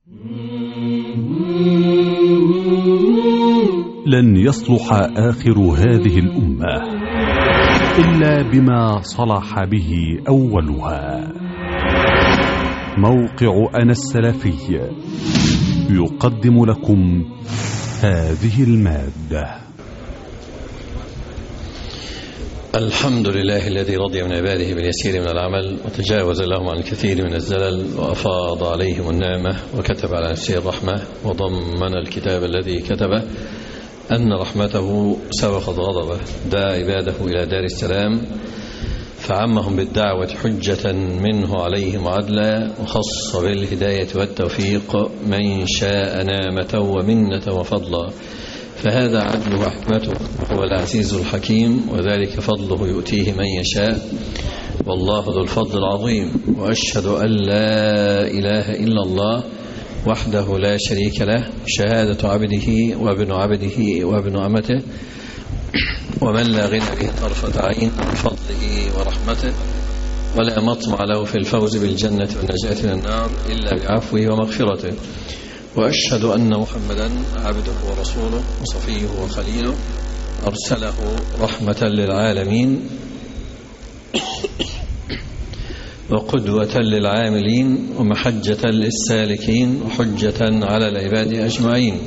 لن يصلح آخر هذه الأمة إلا بما صلح به أولها. موقع أنا السلفي يقدم لكم هذه المادة. الحمد لله الذي رضي من عباده باليسير من العمل وتجاوز لهم عن الكثير من الزلل وأفاض عليهم النعمة وكتب على نفسه الرحمة وضمن الكتاب الذي كتبه أن رحمته سبقت غضبه، دعا عباده إلى دار السلام فعمهم بالدعوة حجة منه عليهم عدلا، وخص بالهداية والتوفيق من شاء نعمة ومنة وفضلا، فهذا عدله وحكمته، هو العزيز الحكيم، وذلك فضله يؤتيه من يشاء، والله ذو الفضل العظيم. وأشهد أن لا إله إلا الله وحده لا شريك له، شهادة عبده وابن عبده وابن أمته، ومن لا غنى به طرفة عين بفضله ورحمته، ولا مطمع له في الفوز بالجنة والنجاة من النار إلا بعفوه ومغفرته. وأشهد أن محمدا عبده ورسوله وصفيه وخليله، أرسله رحمة للعالمين وقدوة للعاملين ومحجة للسالكين وحجة على العباد أجمعين.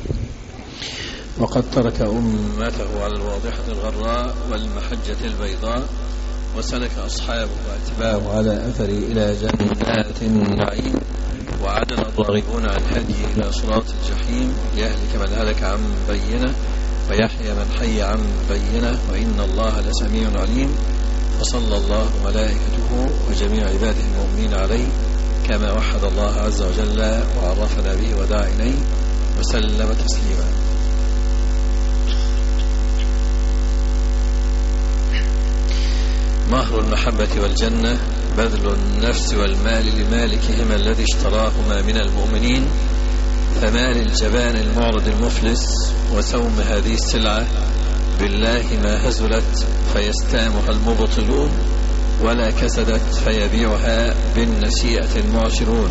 وقد ترك أمته على الواضحة الغراء والمحجة البيضاء، وسلك أصحابه واتباعه على أثره إلى جنات النعيم، وعدل الراغبون عن هديه إلى صراط الجحيم، يهلك من هلك عن بينه ويحيى من حي عن بينه، وإن الله لسميع عليم. وصلى الله ملائكته وجميع عباده المؤمنين عليه كما وحد الله عز وجل وعرفنا به ودعا إليه وسلم تسليما. مهر المحبة والجنة بذل النفس والمال لمالكهما الذي اشتراهما من المؤمنين، فما للجبان المعرض المفلس وسوم هذه السلعة بالله ما هزلت فيستامها المبطلون، ولا كسدت فيبيعها بالنسيئة المعشرون.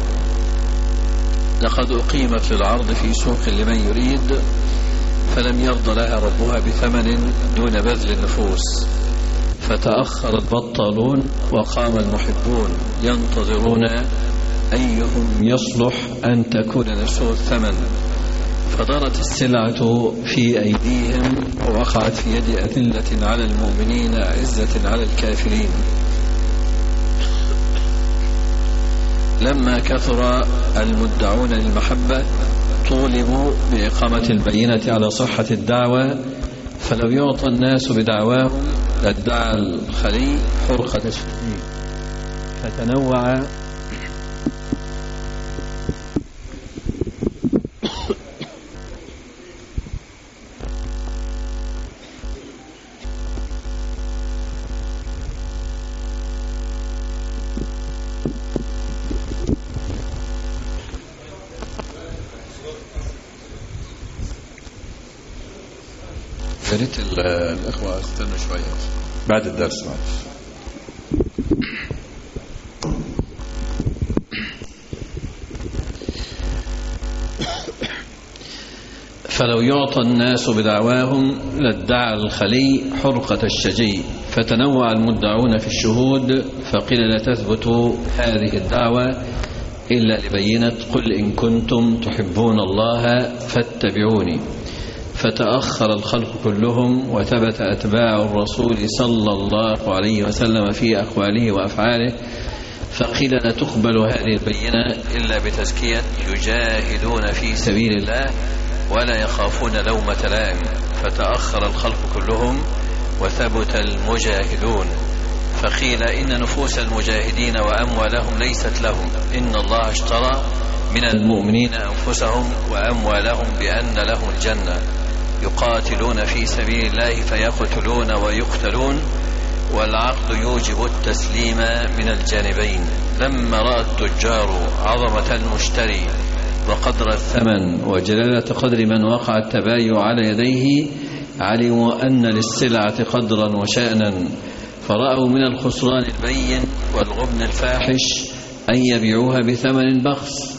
لقد أقيمت للعرض في سوق لمن يريد، فلم يرضى لها ربها بثمن دون بذل النفوس، فتأخر البطالون وقام المحبون ينتظرون أيهم يصلح أن تكون نفسه الثمن، فدارت السلعة في أيديهم ووقعت في يد أذلة على المؤمنين عزة على الكافرين. لما كثر المدعون للمحبة طولبوا بإقامة البينة على صحة الدعوة، فلو يعطى الناس بدعواهم لادعى الخلي حرقة الشديد، فتنوع يا ريت الأخوة استنوا شوية بعد الدرس. فلو يعطى الناس بدعواهم لادعى الخلي حرقة الشجي، فتنوع المدعون في الشهود، فقيل لا تثبت هذه الدعوة إلا لبينة قل إن كنتم تحبون الله فاتبعوني، فتأخر الخلق كلهم، وثبت أتباع الرسول صلى الله عليه وسلم في أقواله وأفعاله، فقيل لا تقبل هذه البينة إلا بتزكية يجاهدون في سبيل الله ولا يخافون لومة لائم، فتأخر الخلق كلهم وثبت المجاهدون، فقيل إن نفوس المجاهدين وأموالهم ليست لهم، إن الله اشترى من المؤمنين أنفسهم وأموالهم بأن لهم الجنة، يقاتلون في سبيل الله فيقتلون ويقتلون، والعقد يوجب التسليم من الجانبين. لما رأى التجار عظمة المشتري وقدر الثمن وجلالة قدر من وقع التبايع على يديه، علموا أن للسلعة قدرا وشأنا، فرأوا من الخسران البين والغبن الفاحش أن يبيعوها بثمن بخس،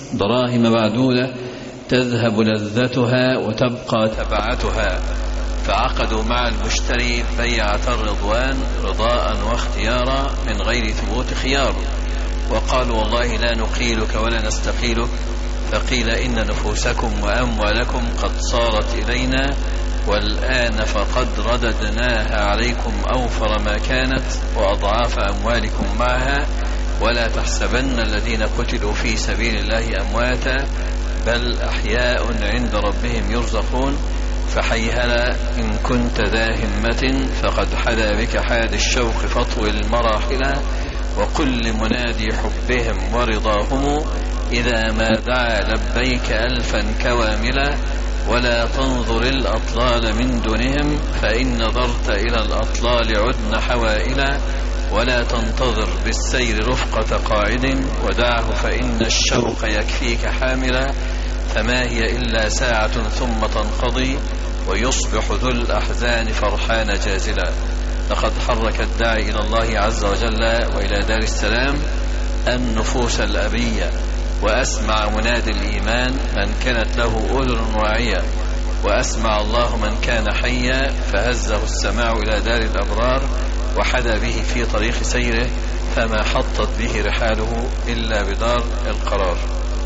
دراهم معدودة تذهب لذتها وتبقى تبعتها، فعقدوا مع المشتري بيعة الرضوان رضاء واختيارا من غير ثبوت خيار، وقالوا والله لا نقيلك ولا نستقيلك، فقيل إن نفوسكم وأموالكم قد صارت إلينا، والآن فقد رددناها عليكم أوفر ما كانت وأضعاف أموالكم معها، ولا تحسبن الذين قتلوا في سبيل الله أمواتا بل أحياء عند ربهم يرزقون، فحيهلا إن كنت ذا همة فقد حدا بك حاد الشوق فاطوي المراحل، وقل لمنادي حبهم ورضاهم إذا ما دعا لبيك ألفا كواملا، ولا تنظر الأطلال من دونهم فإن نظرت إلى الأطلال عدن حوائلا، ولا تنتظر بالسير رفقة قاعد ودعه فإن الشوق يكفيك حاملا، فما هي إلا ساعة ثم تنقضي ويصبح ذو الأحزان فرحان جازلا. لقد حرك الداعي إلى الله عز وجل وإلى دار السلام النفوس الأبية، وأسمع منادي الإيمان من كانت له أذن واعية، وأسمع الله من كان حيا فهزه السماع إلى دار الأبرار وحدا به في طريق سيره، فما حطت به رحاله إلا بدار القرار.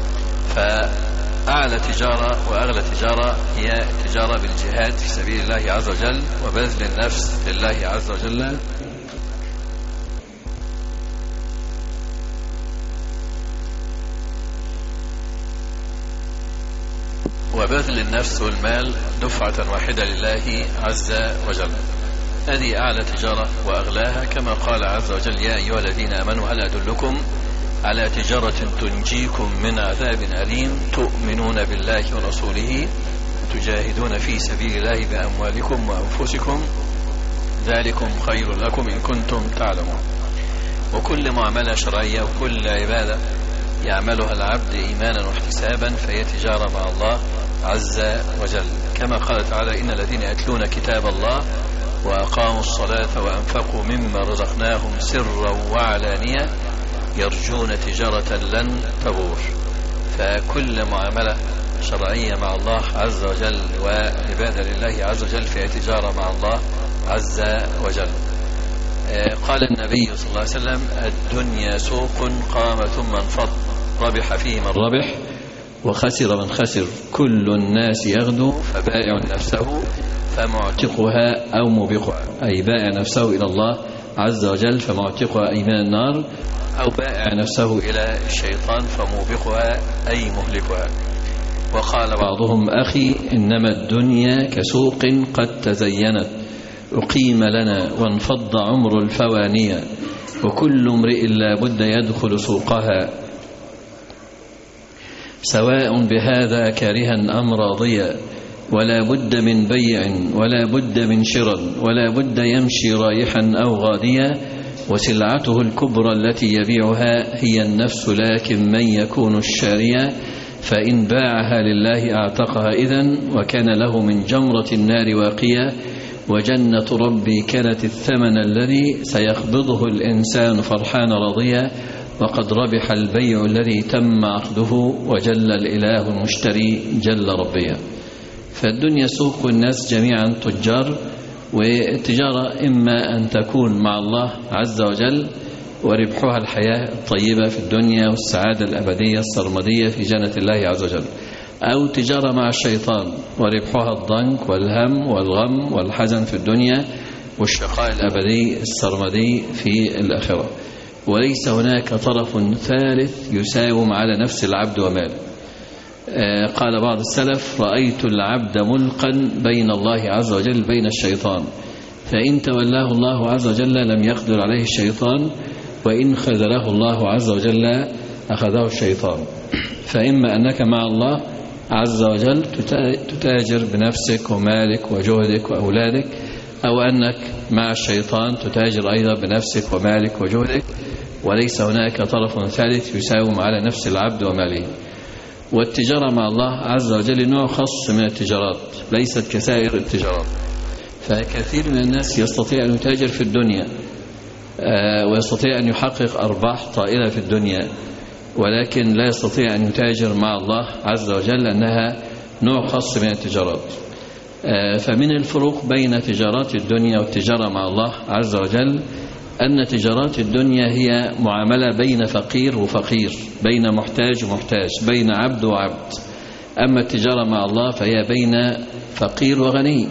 فأعلى تجارة وأغلى تجارة هي تجارة بالجهاد في سبيل الله عز وجل وبذل النفس لله عز وجل. وبذل النفس والمال دفعة واحدة لله عز وجل، هذه أعلى تجارة وأغلاها، كما قال عز وجل يا أيها الذين آمنوا هل أدلكم على تجارة تنجيكم من عذاب أليم تؤمنون بالله ورسوله تجاهدون في سبيل الله بأموالكم وأنفسكم ذلكم خير لكم إن كنتم تعلمون. وكل معاملة شرعية وكل عبادة يعملها العبد إيمانا واحتسابا فهي تجارة مع الله عز وجل، كما قال تعالى إن الذين يتلون كتاب الله وأقاموا الصلاة وأنفقوا مما رزقناهم سرا وعلانية يرجون تجارة لن تبور. فكل معاملة شرعية مع الله عز وجل وعبادة لله عز وجل فهي تجارة مع الله عز وجل. قال النبي صلى الله عليه وسلم الدنيا سوق قام ثم انفض ربح فيه من ربح وخسر من خسر، كل الناس يغدو فبائع نفسه فمعتقها أو موبقها، أي بائع نفسه إلى الله عز وجل فمعتقها أي من النار، أو بائع نفسه إلى الشيطان فموبقها أي مهلكها. وقال بعضهم أخي إنما الدنيا كسوق قد تزينت أقيم لنا وانفض عمر الفوانية، وكل امرئ لا بد يدخل سوقها سواء بهذا كارها أم راضيا، ولا بد من بيع ولا بد من شراء ولا بد يمشي رايحا أو غاديا، وسلعته الكبرى التي يبيعها هي النفس لكن من يكون الشاريا، فإن باعها لله أعتقها إذن وكان له من جمرة النار واقيا، وجنة ربي كانت الثمن الذي سيقبضه الإنسان فرحان راضيا، وقد ربح البيع الذي تم عقده وجل الإله المشتري جل ربيا. فالدنيا سوق الناس جميعا تجار، والتجارة إما أن تكون مع الله عز وجل وربحها الحياة الطيبة في الدنيا والسعادة الأبدية السرمدية في جنة الله عز وجل، أو تجارة مع الشيطان وربحها الضنك والهم والغم والحزن في الدنيا والشقاء الأبدي السرمدي في الآخرة. وليس هناك طرف ثالث يساوم على نفس العبد وماله. قال بعض السلف رأيت العبد ملقا بين الله عز وجل بين الشيطان، فإن تولاه الله عز وجل لم يقدر عليه الشيطان، وإن خذله الله عز وجل أخذه الشيطان. فإما أنك مع الله عز وجل تتاجر بنفسك ومالك وجهدك وأولادك، أو أنك مع الشيطان تتاجر أيضا بنفسك ومالك وجهدك، وليس هناك طرف ثالث يساوم على نفس العبد وماله. والتجارة مع الله عز وجل نوع خاص من التجارات ليست كسائر التجارات، فكثير من الناس يستطيع أن يتاجر في الدنيا ويستطيع أن يحقق أرباح طائلة في الدنيا، ولكن لا يستطيع أن يتاجر مع الله عز وجل لأنها نوع خاص من التجارات. فمن الفروق بين تجارات الدنيا والتجارة مع الله عز وجل أن تجارات الدنيا هي معاملة بين فقير وفقير، بين محتاج ومحتاج، بين عبد وعبد. أما التجارة مع الله فهي بين فقير وغني،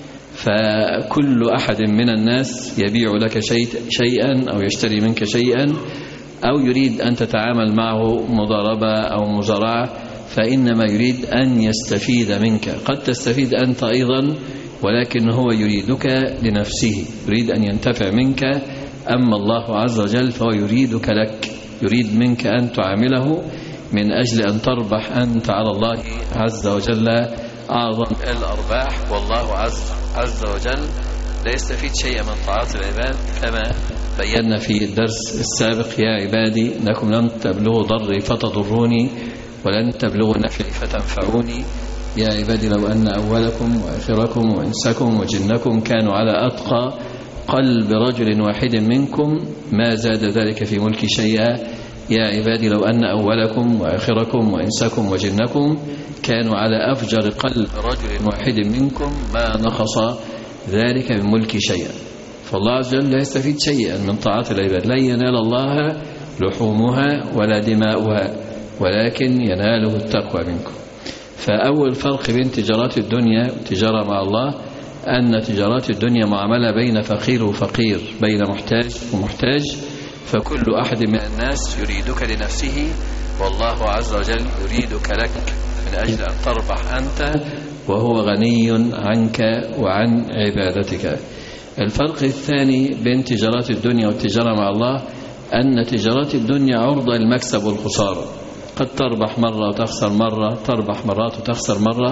فكل أحد من الناس يبيع لك شيئا أو يشتري منك شيئا أو يريد أن تتعامل معه مضاربة أو مزارعة، فإنما يريد أن يستفيد منك. قد تستفيد أنت أيضا، ولكن هو يريدك لنفسه، يريد أن ينتفع منك. أما الله عز وجل فهو يريدك لك، يريد منك أن تعامله من أجل أن تربح أنت على الله عز وجل أعظم الأرباح. والله عز وجل لا يستفيد شيئا من طاعات العباد، كما بينا في الدرس السابق: يا عبادي إنكم لن تبلغوا ضري فتضروني ولن تبلغوا نفعي فتنفعوني. يا عبادي لو أن أولكم وآخركم وإنسكم وجنكم كانوا على أتقى قلب رجل واحد منكم ما زاد ذلك في ملكي شيئا. يا عبادي لو أن أولكم وآخركم وإنسكم وجنكم كانوا على أفجر قلب رجل واحد منكم ما نقص ذلك من ملكي شيئا. فالله عز وجل لا يستفيد شيئا من طاعات العباد، لا ينال الله لحومها ولا دماؤها، ولكن يناله التقوى منكم. فأول فرق بين تجارات الدنيا والتجارة مع الله أن تجارات الدنيا معاملة بين فقير وفقير، بين محتاج ومحتاج، فكل أحد من الناس يريدك لنفسه، والله عز وجل يريدك لك من أجل أن تربح أنت، وهو غني عنك وعن عبادتك. الفرق الثاني بين تجارات الدنيا والتجارة مع الله أن تجارات الدنيا عرضة للمكسب والخسارة، قد تربح مرة وتخسر مرة، تربح مرات وتخسر مرة.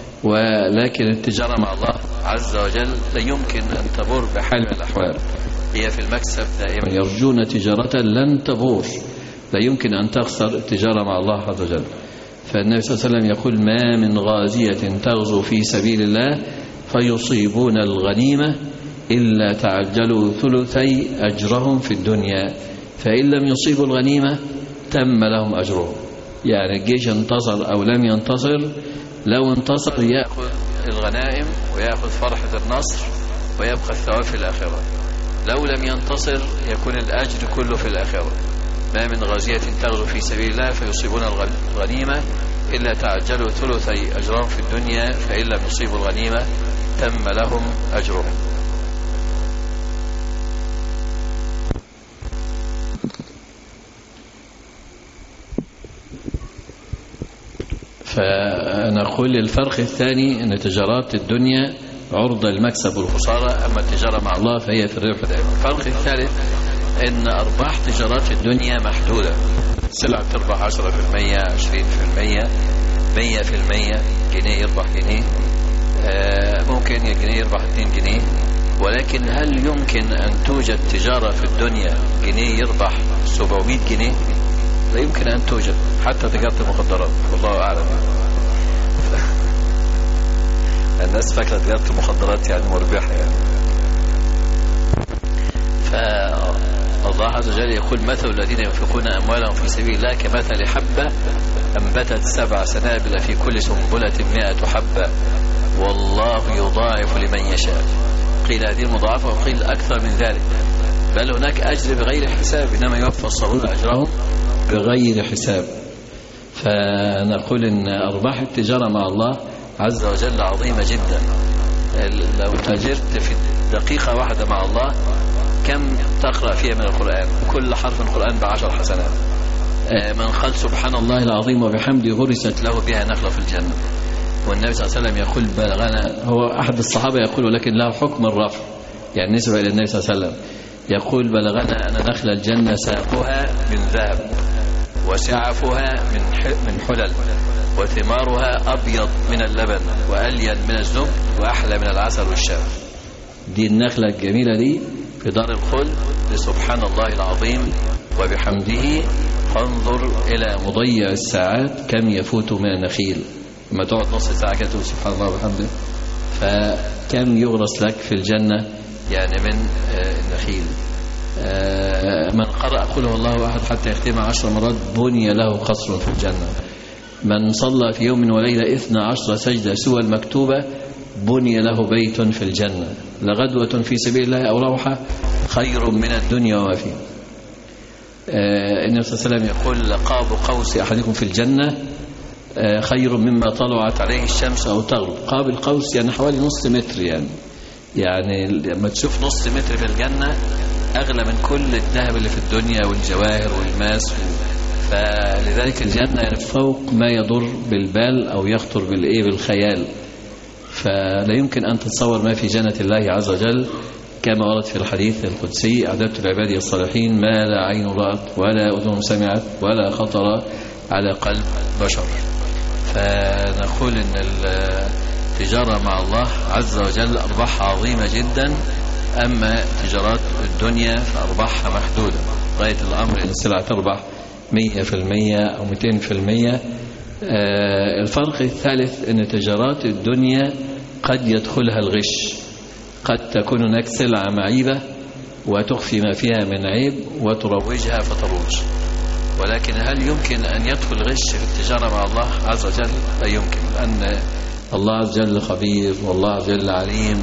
ولكن التجارة مع الله عز وجل لا يمكن أن تبور بحال من الأحوال، هي في المكسب دائما، يرجون تجارة لن تبور، لا يمكن أن تخسر التجارة مع الله عز وجل. فالنبي صلى الله عليه وسلم يقول: ما من غازية تغزو في سبيل الله فيصيبون الغنيمة إلا تعجلوا ثلثي أجرهم في الدنيا، فإن لم يصيبوا الغنيمة تم لهم أجرهم. يعني الجيش انتصر أو لم ينتصر، لو انتصر يأخذ الغنائم ويأخذ فرحة النصر ويبقى الثواب في الآخرة، لو لم ينتصر يكون الأجر كله في الآخرة. ما من غازية تغزو في سبيل الله فيصيبون الغنيمة إلا تعجلوا ثلثي أجرهم في الدنيا، فإن لم يصيبوا الغنيمة تم لهم أجرهم. فنقول الفرق الثاني أن تجارات الدنيا عرضة للمكسب والخسارة، أما التجارة مع الله فهي في الربح دائما. الفرق الثالث أن أرباح تجارات الدنيا محدودة، سلعة تربح 10%، 20%، 100%، جنيه يربح جنيه، ممكن الجنيه يربح 2 جنيه. ولكن هل يمكن أن توجد تجارة في الدنيا جنيه يربح 700 جنيه؟ لا يمكن أن توجد، حتى تجارة المخدرات، والله أعلم. الناس فاكرة تجارة المخدرات يعني مربحة يعني. فالله عز وجل يقول: مثل الذين ينفقون أموالهم في سبيل الله كمثل حبة أنبتت 7 سنابل في كل سنبلة 100 حبة والله يضاعف لمن يشاء. قيل هذه المضاعفة وقيل أكثر من ذلك، بل هناك أجر بغير حساب، إنما يوفى الصابرون أجرهم بغير حساب. فنقول إن أرباح التجارة مع الله عز وجل عظيمة جدا. لو تاجرت في دقيقة واحدة مع الله كم تقرأ فيها من القرآن؟ كل حرف من القرآن ب10 حسنات. من قال سبحان الله العظيم وبحمده غرست له بها نخلة في الجنة. والنبي صلى الله عليه وسلم يقول: بلغنا، هو أحد الصحابة يقول ولكن له حكم الرفع، يعني نسبة إلى النبي صلى الله عليه وسلم، يقول: بلغنا أن نخل الجنة ساقها من ذهب وسعفها من حلل وثمارها أبيض من اللبن وألين من الزبد وأحلى من العسل والشعر. دي النخلة الجميلة دي في دار الخلد لسبحان الله العظيم وبحمده. فانظر إلى مضيع الساعات كم يفوت من النخيل، لما تقعد نص ساعة كده تقول سبحان الله وبحمده، فكم يغرس لك في الجنة يعني من النخيل. من قرأ قل هو الله أحد حتى يختمها 10 مرات بني له قصر في الجنة. من صلى في يوم وليلة 12 سجدة سوى المكتوبة بني له بيت في الجنة. لغدوة في سبيل الله أو روحة خير من الدنيا وما فيها. النبي صلى الله عليه وسلم يقول لقاب قوس أحدكم في الجنة خير مما طلعت عليه الشمس أو تغرب. قاب القوس يعني حوالي نص متر، يعني لما تشوف نص متر في الجنة أغلى من كل الذهب اللي في الدنيا والجواهر والماس. فلذلك الجنة يعني فوق ما يضر بالبال أو يخطر بالخيال. فلا يمكن أن تتصور ما في جنة الله عز وجل، كما ورد في الحديث القدسي: أعددت لعبادي الصالحين ما لا عين رأت ولا أذن سمعت ولا خطر على قلب بشر. فنقول إن التجارة مع الله عز وجل أرباحها عظيمة جدا، أما تجارات الدنيا فأرباحها محدودة. غاية الأمر إن السلعة تربح 100% أو 200%. الفرق الثالث أن تجارات الدنيا قد يدخلها الغش، قد تكون هناك سلعة معيبة وتخفي ما فيها من عيب وتروجها فتروج. ولكن هل يمكن أن يدخل غش في التجارة مع الله عز وجل؟ لا يمكن، لأن الله عز وجل خبير والله عز وجل عليم.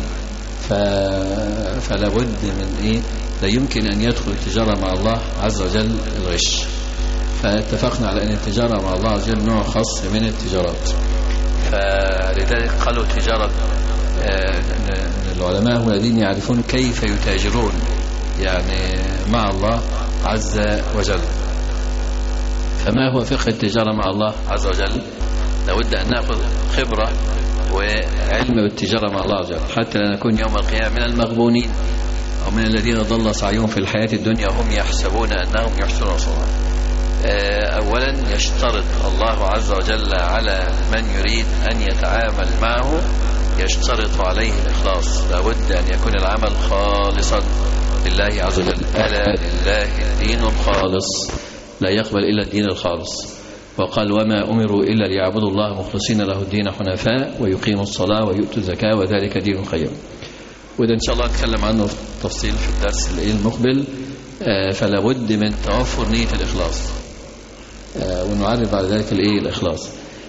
فلا بد من لا يمكن أن يدخل التجارة مع الله عز وجل الغش. فاتفقنا على أن التجارة مع الله عز وجل نوع خاص من التجارات. فلذلك قالوا تجارة العلماء هم الذين يعرفون كيف يتاجرون يعني مع الله عز وجل. فما هو فقه التجارة مع الله عز وجل؟ لابد أن نأخذ خبرة وعلم بالتجارة مع الله عز وجل حتى لا نكون يوم القيامة من المغبونين أو من الذين ضل سعيهم في الحياة الدنيا وهم يحسبون أنهم يحسنون صنعا. أولا يشترط الله عز وجل على من يريد أن يتعامل معه، يشترط عليه الإخلاص. لابد أن يكون العمل خالصا لله عز وجل. ألا لله الدين الخالص، لا يقبل إلا الدين الخالص. وقال: وما أمروا إلا ليعبدوا الله مخلصين له الدين حنفاء ويقيموا الصلاة ويؤتوا الزكاة وذلك دين القيم. وده إن شاء الله نتكلم عنه في تفصيل في الدرس المقبل. فلا بد من توفر نية الإخلاص، ونعرف على ذلك الإخلاص.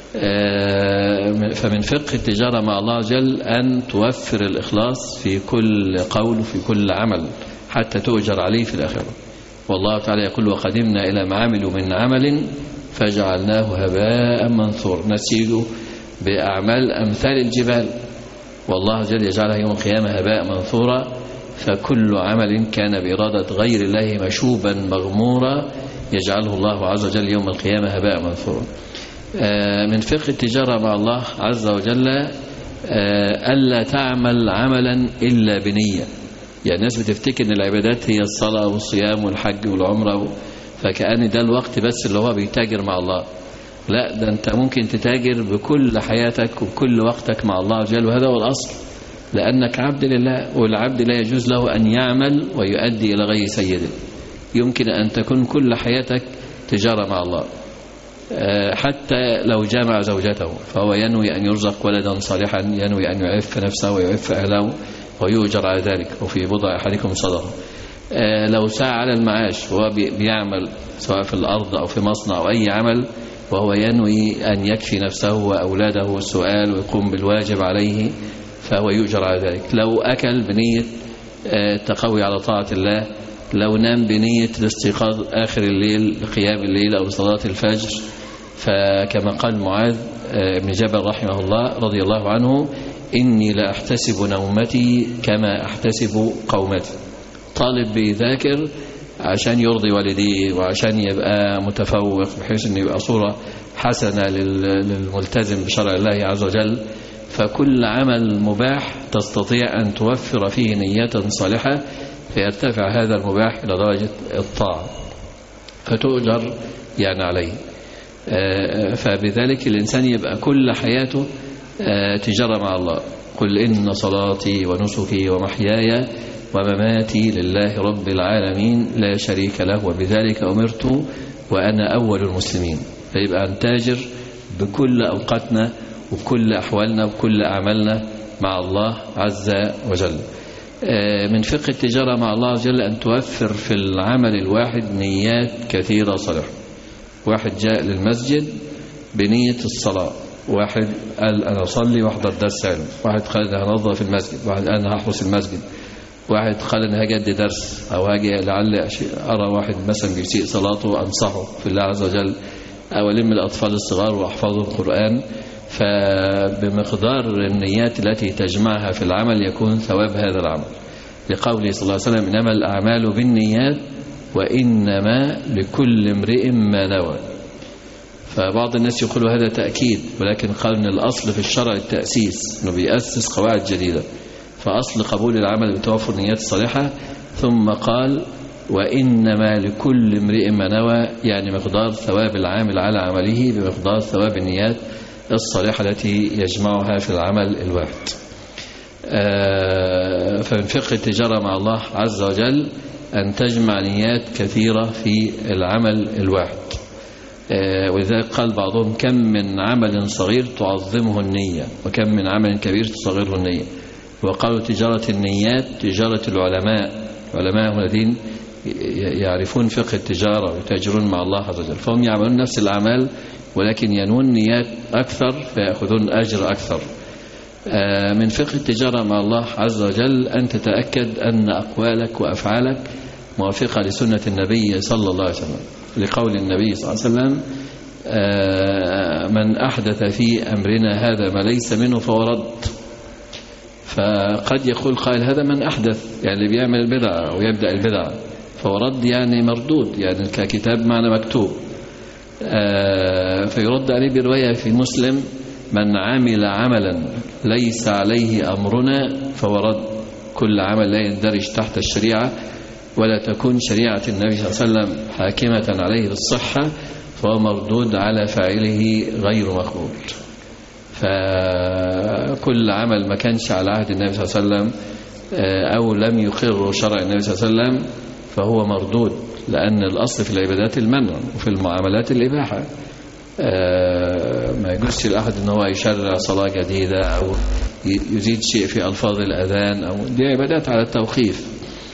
فمن فقه التجارة مع الله عز وجل أن توفر الإخلاص في كل قول وفي كل عمل حتى تؤجر عليه في الآخرة. والله تعالى يقول: وقدمنا إلى ما عملوا من عمل فجعلناه هباء منثورا. نسيله بأعمال أمثال الجبال، والله عز وجل يجعلها يوم القيامة هباء منثورا. فكل عمل كان بإرادة غير الله مشوبا مغمورا يجعله الله عز وجل يوم القيامة هباء منثورا. من فقه التجارة مع الله عز وجل ألا تعمل عملا إلا بنية. يعني الناس بتفتكر أن العبادات هي الصلاة والصيام والحج والعمرة، فكأن ده الوقت بس اللي هو بيتاجر مع الله. لا، ده أنت ممكن تتاجر بكل حياتك وبكل وقتك مع الله عز وجل، وهذا هو الأصل، لأنك عبد لله، والعبد لا يجوز له أن يعمل ويؤدي إلى غير سيده. يمكن أن تكون كل حياتك تجارة مع الله. حتى لو جامع زوجته فهو ينوي أن يرزق ولدا صالحا، ينوي أن يعف نفسه ويعف أهله ويؤجر على ذلك، وفي بضع أحدكم صدقة. لو سعى على المعاش وهو بيعمل سواء في الأرض أو في مصنع أو أي عمل وهو ينوي أن يكفي نفسه وأولاده السؤال ويقوم بالواجب عليه فهو يؤجر على ذلك. لو أكل بنية التقوي على طاعة الله، لو نام بنية الاستيقاظ آخر الليل لقيام الليل أو صلاة الفجر، فكما قال معاذ بن جبل رحمه الله رضي الله عنه: إني لا أحتسب نومتي كما أحتسب قومتي. طالب بيذاكر عشان يرضي والديه وعشان يبقى متفوق بحيث أن يبقى صورة حسنة للملتزم بشرع الله عز وجل. فكل عمل مباح تستطيع أن توفر فيه نية صالحة فيرتفع هذا المباح إلى درجة الطاعة فتؤجر يعني عليه. فبذلك الإنسان يبقى كل حياته تجارة مع الله. قل إن صلاتي ونسكي ومحياي ومماتي لله رب العالمين لا شريك له وبذلك أمرت وأنا أول المسلمين. فيبقى نتاجر بكل أوقاتنا وبكل أحوالنا وبكل أعمالنا مع الله عز وجل. من فقه التجارة مع الله عز وجل أن توفر في العمل الواحد نيات كثيرة صالحة. واحد جاء للمسجد بنية الصلاة، واحد قال أنا أصلي وأحضر درس علم، واحد قال أنا هنظف المسجد، واحد قال أنا هحرس المسجد، واحد قال أنا هاجي أدي درس، أو هاجي لعل أرى واحد مثلا بيسيء صلاته أنصحه في الله عز وجل، أو ألم الأطفال الصغار وأحفظهم القرآن. فبمقدار النيات التي تجمعها في العمل يكون ثواب هذا العمل، لقوله صلى الله عليه وسلم إنما الأعمال بالنيات وإنما لكل امرئ ما نوى. فبعض الناس يقولوا هذا تأكيد، ولكن قال إن الأصل في الشرع التأسيس، إنه بيأسس قواعد جديدة. فأصل قبول العمل بتوفر النيات الصالحة، ثم قال وإنما لكل امرئ ما نوى، يعني مقدار ثواب العامل على عمله بمقدار ثواب النيات الصالحة التي يجمعها في العمل الواحد. فمن فقه التجارة مع الله عز وجل أن تجمع نيات كثيرة في العمل الواحد. ولذلك قال بعضهم كم من عمل صغير تعظمه النية، وكم من عمل كبير تصغره النية. وقالوا تجارة النيات تجارة العلماء، علماء الذين يعرفون فقه التجارة ويتاجرون مع الله عز وجل، فهم يعملون نفس الأعمال ولكن ينوون نيات أكثر فيأخذون أجر أكثر. من فقه التجارة مع الله عز وجل أن تتأكد أن أقوالك وأفعالك موافقة لسنة النبي صلى الله عليه وسلم، لقول النبي صلى الله عليه وسلم من أحدث في أمرنا هذا ما ليس منه فهو رد. فقد يقول قائل هذا من أحدث، يعني اللي بيعمل البدعة ويبدأ البدعة، فهو رد يعني مردود، يعني ككتاب معنى مكتوب. فيرد عليه برواية في مسلم من عمل عملا ليس عليه أمرنا فهو رد. كل عمل لا يندرج تحت الشريعة ولا تكون شريعة النبي صلى الله عليه وسلم حاكمة عليه بالصحة فهو مردود على فاعله غير مقبول. فكل عمل ما كانش على عهد النبي صلى الله عليه وسلم أو لم يقر شرع النبي صلى الله عليه وسلم فهو مردود، لأن الأصل في العبادات المنع وفي المعاملات الإباحة. ما يجوزش لأحد أن هو يشرع صلاة جديدة أو يزيد شيء في ألفاظ الأذان، أو دي عبادات على التوقيف.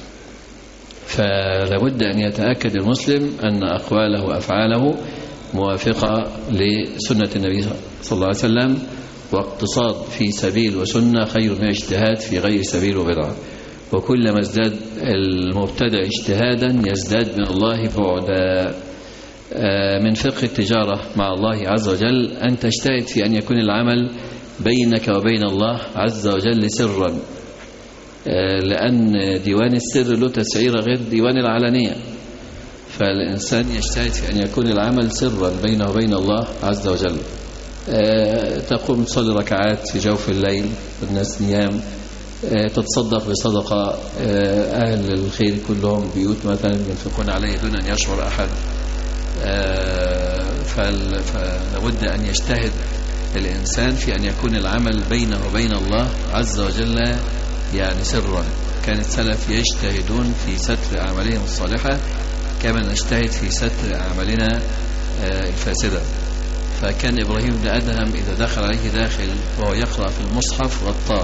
فلابد أن يتأكد المسلم أن أقواله وأفعاله موافقة لسنة النبي صلى الله عليه وسلم، واقتصاد في سبيل وسنة خير من اجتهاد في غير سبيل وبدعة. وكلما ازداد المبتدع اجتهادا يزداد من الله بعدا. من فقه التجارة مع الله عز وجل أن تجتهد في أن يكون العمل بينك وبين الله عز وجل سرا، لأن ديوان السر له تسعير غير ديوان العلانية. فالإنسان يجتهد في أن يكون العمل سرا بينه وبين الله عز وجل. تقوم تصلي ركعات في جوف الليل والناس نيام، تتصدق بصدقة، أهل الخير كلهم بيوت مثلا ينفقون عليه دون أن يشعر أحد. فلابد أن يجتهد الإنسان في أن يكون العمل بينه وبين الله عز وجل يعني سرا. كان السلف يجتهدون في ستر أعمالهم الصالحة كما نجتهد في ستر أعمالنا الفاسدة. فكان إبراهيم بن أدهم إذا دخل عليه داخل وهو يقرأ في المصحف غطاه،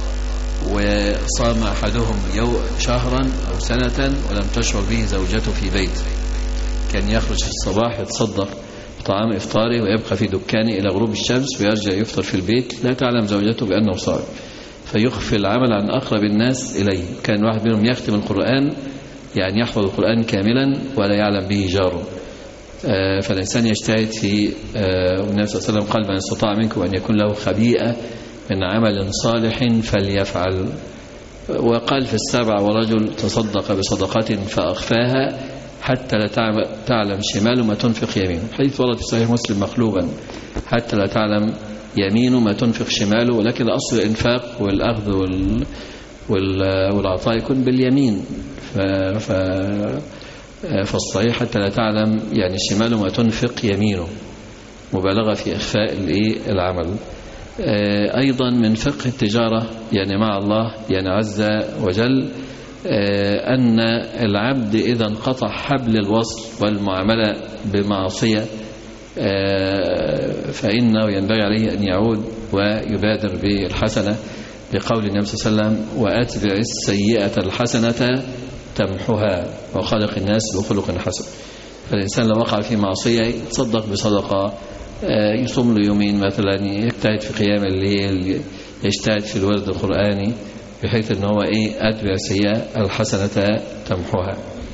وصام أحدهم شهرا أو سنة ولم تشعر به زوجته في بيته. كان يخرج في الصباح يتصدق طعام إفطاره ويبقى في دكانه إلى غروب الشمس ويرجع يفطر في البيت، لا تعلم زوجته بأنه صائم، فيخفي العمل عن أقرب الناس إليه. كان واحد منهم يختم القرآن، يعني يحفظ القرآن كاملا ولا يعلم به جاره. فالإنسان يجتهد في والنبي صلى الله عليه وسلم قال من استطاع منكم أن يكون له خبيئة من عمل صالح فليفعل. وقال في 7 ورجل تصدق بصدقة فأخفاها حتى لا تعلم شماله ما تنفق يمينه. حديث ورد في صحيح مسلم مقلوبا حتى لا تعلم يمينه ما تنفق شماله، ولكن الأصل الإنفاق والأخذ والعطاء يكون باليمين. فالصحيح حتى لا تعلم يعني شماله ما تنفق يمينه، مبالغة في إخفاء العمل. أيضا من فقه التجارة يعني مع الله يعني عز وجل أن العبد إذا انقطع حبل الوصل والمعاملة بمعصية فإنه ينبغي عليه أن يعود ويبادر بالحسنة. بقول النبي صلى الله عليه وسلم وأتبع السيئة الحسنة تمحها وخلق الناس بخلق حسن. فالإنسان لو وقع في معصية يتصدق بصدقة، يصوم له يومين مثلا، يجتهد في قيام الليل، يجتهد في الورد القرآني، بحيث أنه هو أتبع السيئة الحسنة تمحها.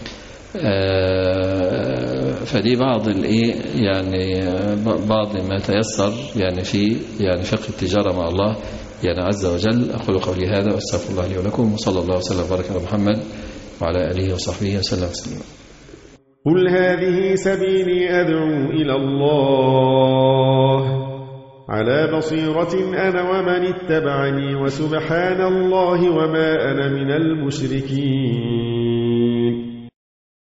فدي بعض يعني بعض ما تيسر يعني في يعني فقه التجارة مع الله يعني عز وجل. أقول قولي هذا واستغفر الله لي ولكم، وصلى الله وسلم وبارك على محمد وعلى آله وصحبه وسلم تسليما. قل هذه سبيلي أدعو إلى الله على بصيرة أنا ومن اتبعني، وسبحان الله وما أنا من المشركين.